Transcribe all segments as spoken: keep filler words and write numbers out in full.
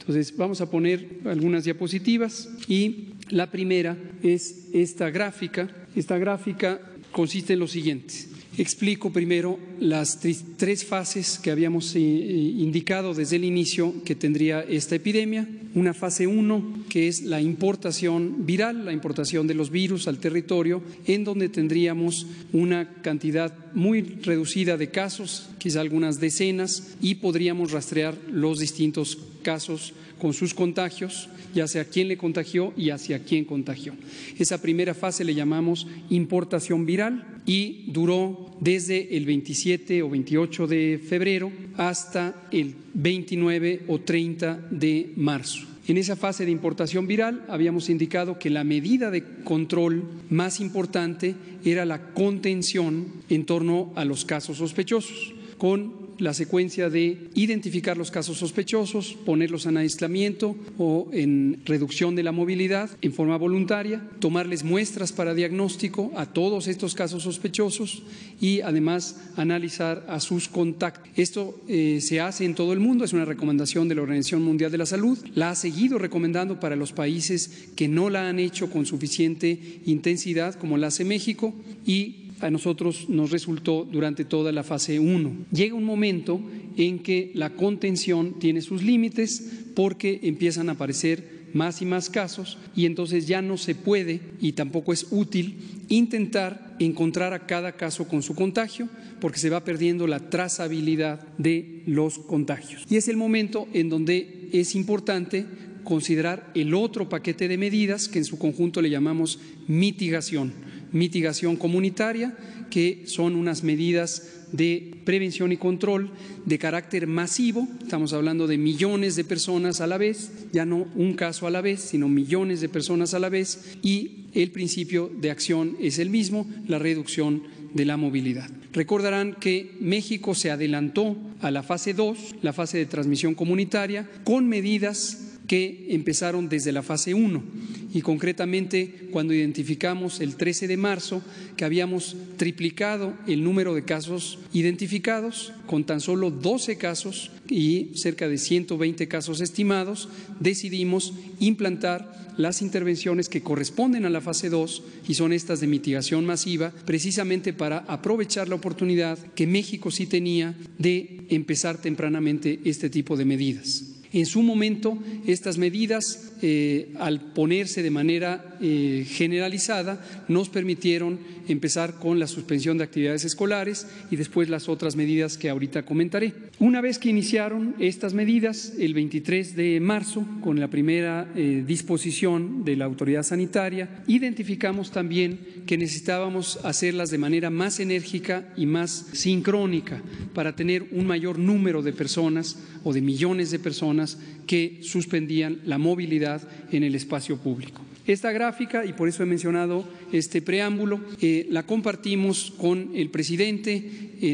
Entonces, vamos a poner algunas diapositivas y la primera es esta gráfica. Esta gráfica consiste en lo siguiente. Explico primero las tres fases que habíamos indicado desde el inicio que tendría esta epidemia. Una fase uno, que es la importación viral, la importación de los virus al territorio, en donde tendríamos una cantidad muy reducida de casos, quizá algunas decenas, y podríamos rastrear los distintos casos con sus contagios, ya sea quién le contagió y hacia quién contagió. Esa primera fase le llamamos importación viral y duró desde el veintisiete o veintiocho de febrero hasta el veintinueve o treinta de marzo. En esa fase de importación viral habíamos indicado que la medida de control más importante era la contención en torno a los casos sospechosos, con la secuencia de identificar los casos sospechosos, ponerlos en aislamiento o en reducción de la movilidad en forma voluntaria, tomarles muestras para diagnóstico a todos estos casos sospechosos y además analizar a sus contactos. Esto eh, se hace en todo el mundo, es una recomendación de la Organización Mundial de la Salud, la ha seguido recomendando para los países que no la han hecho con suficiente intensidad, como la hace México, y a nosotros nos resultó durante toda la fase uno. Llega un momento en que la contención tiene sus límites porque empiezan a aparecer más y más casos y entonces ya no se puede y tampoco es útil intentar encontrar a cada caso con su contagio porque se va perdiendo la trazabilidad de los contagios. Y es el momento en donde es importante considerar el otro paquete de medidas que en su conjunto le llamamos mitigación. Mitigación comunitaria, que son unas medidas de prevención y control de carácter masivo. Estamos hablando de millones de personas a la vez, ya no un caso a la vez, sino millones de personas a la vez, y el principio de acción es el mismo, la reducción de la movilidad. Recordarán que México se adelantó a la fase dos, la fase de transmisión comunitaria, con medidas que empezaron desde la fase uno y concretamente cuando identificamos el trece de marzo que habíamos triplicado el número de casos identificados con tan solo doce casos y cerca de ciento veinte casos estimados, decidimos implantar las intervenciones que corresponden a la fase dos y son estas de mitigación masiva, precisamente para aprovechar la oportunidad que México sí tenía de empezar tempranamente este tipo de medidas. En su momento, estas medidas, eh, al ponerse de manera eh, generalizada, nos permitieron empezar con la suspensión de actividades escolares y después las otras medidas que ahorita comentaré. Una vez que iniciaron estas medidas, el veintitrés de marzo, con la primera eh, disposición de la autoridad sanitaria, identificamos también que necesitábamos hacerlas de manera más enérgica y más sincrónica para tener un mayor número de personas o de millones de personas que suspendían la movilidad en el espacio público. Esta gráfica, y por eso he mencionado este preámbulo, eh, la compartimos con el presidente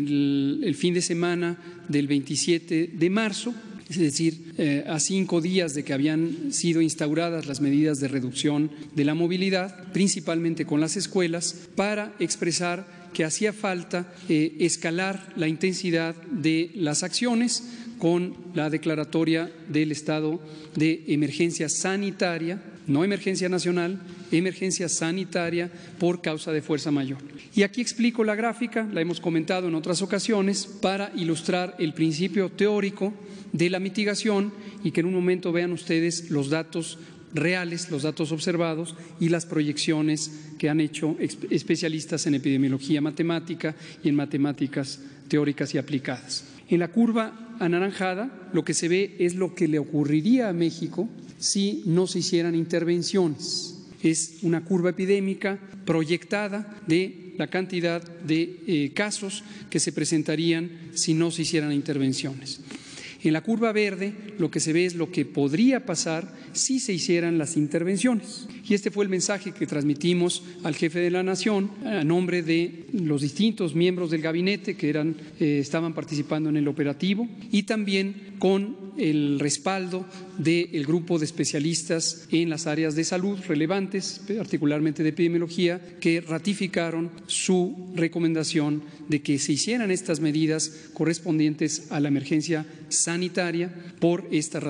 el, el fin de semana del veintisiete de marzo, es decir, eh, a cinco días de que habían sido instauradas las medidas de reducción de la movilidad, principalmente con las escuelas, para expresar que hacía falta eh, escalar la intensidad de las acciones con la declaratoria del estado de emergencia sanitaria, no emergencia nacional, emergencia sanitaria por causa de fuerza mayor. Y aquí explico la gráfica, la hemos comentado en otras ocasiones, para ilustrar el principio teórico de la mitigación y que en un momento vean ustedes los datos reales, los datos observados y las proyecciones que han hecho especialistas en epidemiología matemática y en matemáticas teóricas y aplicadas. En la curva anaranjada lo que se ve es lo que le ocurriría a México si no se hicieran intervenciones. Es una curva epidémica proyectada de la cantidad de eh, casos que se presentarían si no se hicieran intervenciones. En la curva verde lo que se ve es lo que podría pasar si se hicieran las intervenciones. Y este fue el mensaje que transmitimos al jefe de la Nación a nombre de los distintos miembros del gabinete que eran, eh, estaban participando en el operativo y también con el respaldo del grupo de especialistas en las áreas de salud relevantes, particularmente de epidemiología, que ratificaron su recomendación de que se hicieran estas medidas correspondientes a la emergencia sanitaria por esta razón.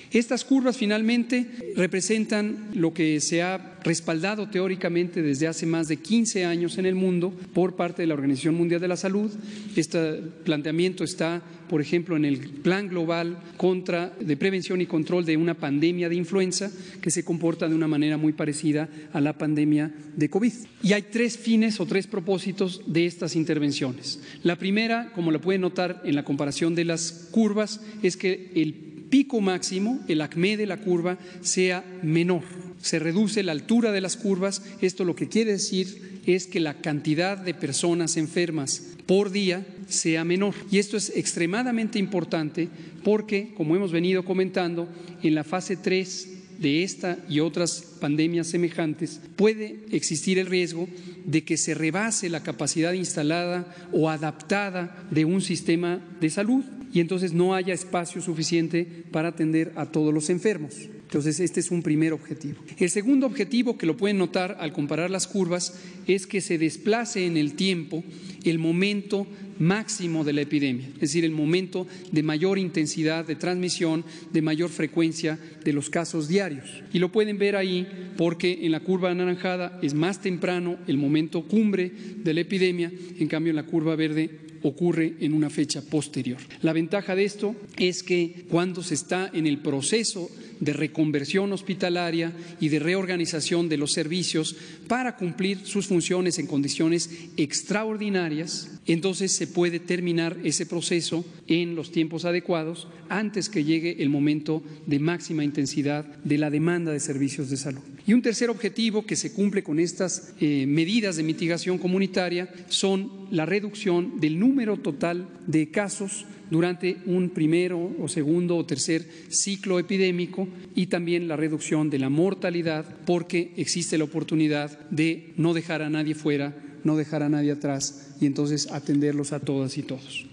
Estas curvas finalmente representan lo que se ha respaldado teóricamente desde hace más de quince años en el mundo por parte de la Organización Mundial de la Salud. Este planteamiento está, por ejemplo, en el Plan Global contra, de Prevención y Control de una pandemia de influenza que se comporta de una manera muy parecida a la pandemia de COVID. Y hay tres fines o tres propósitos de estas intervenciones. La primera, como lo pueden notar en la comparación de las curvas, es que el pico máximo, el acme de la curva, sea menor. Se reduce la altura de las curvas. Esto lo que quiere decir es que la cantidad de personas enfermas por día sea menor. Y esto es extremadamente importante porque, como hemos venido comentando, en la fase tres de esta y otras pandemias semejantes puede existir el riesgo de que se rebase la capacidad instalada o adaptada de un sistema de salud y entonces no haya espacio suficiente para atender a todos los enfermos. Entonces, este es un primer objetivo. El segundo objetivo, que lo pueden notar al comparar las curvas, es que se desplace en el tiempo el momento máximo de la epidemia, es decir, el momento de mayor intensidad de transmisión, de mayor frecuencia de los casos diarios. Y lo pueden ver ahí porque en la curva anaranjada es más temprano el momento cumbre de la epidemia, en cambio en la curva verde ocurre en una fecha posterior. La ventaja de esto es que cuando se está en el proceso de reconversión hospitalaria y de reorganización de los servicios para cumplir sus funciones en condiciones extraordinarias, entonces se puede terminar ese proceso en los tiempos adecuados antes que llegue el momento de máxima intensidad de la demanda de servicios de salud. Y un tercer objetivo que se cumple con estas eh, medidas de mitigación comunitaria son la reducción del número total de casos durante un primero o segundo o tercer ciclo epidémico y también la reducción de la mortalidad porque existe la oportunidad de no dejar a nadie fuera, no dejar a nadie atrás y entonces atenderlos a todas y todos.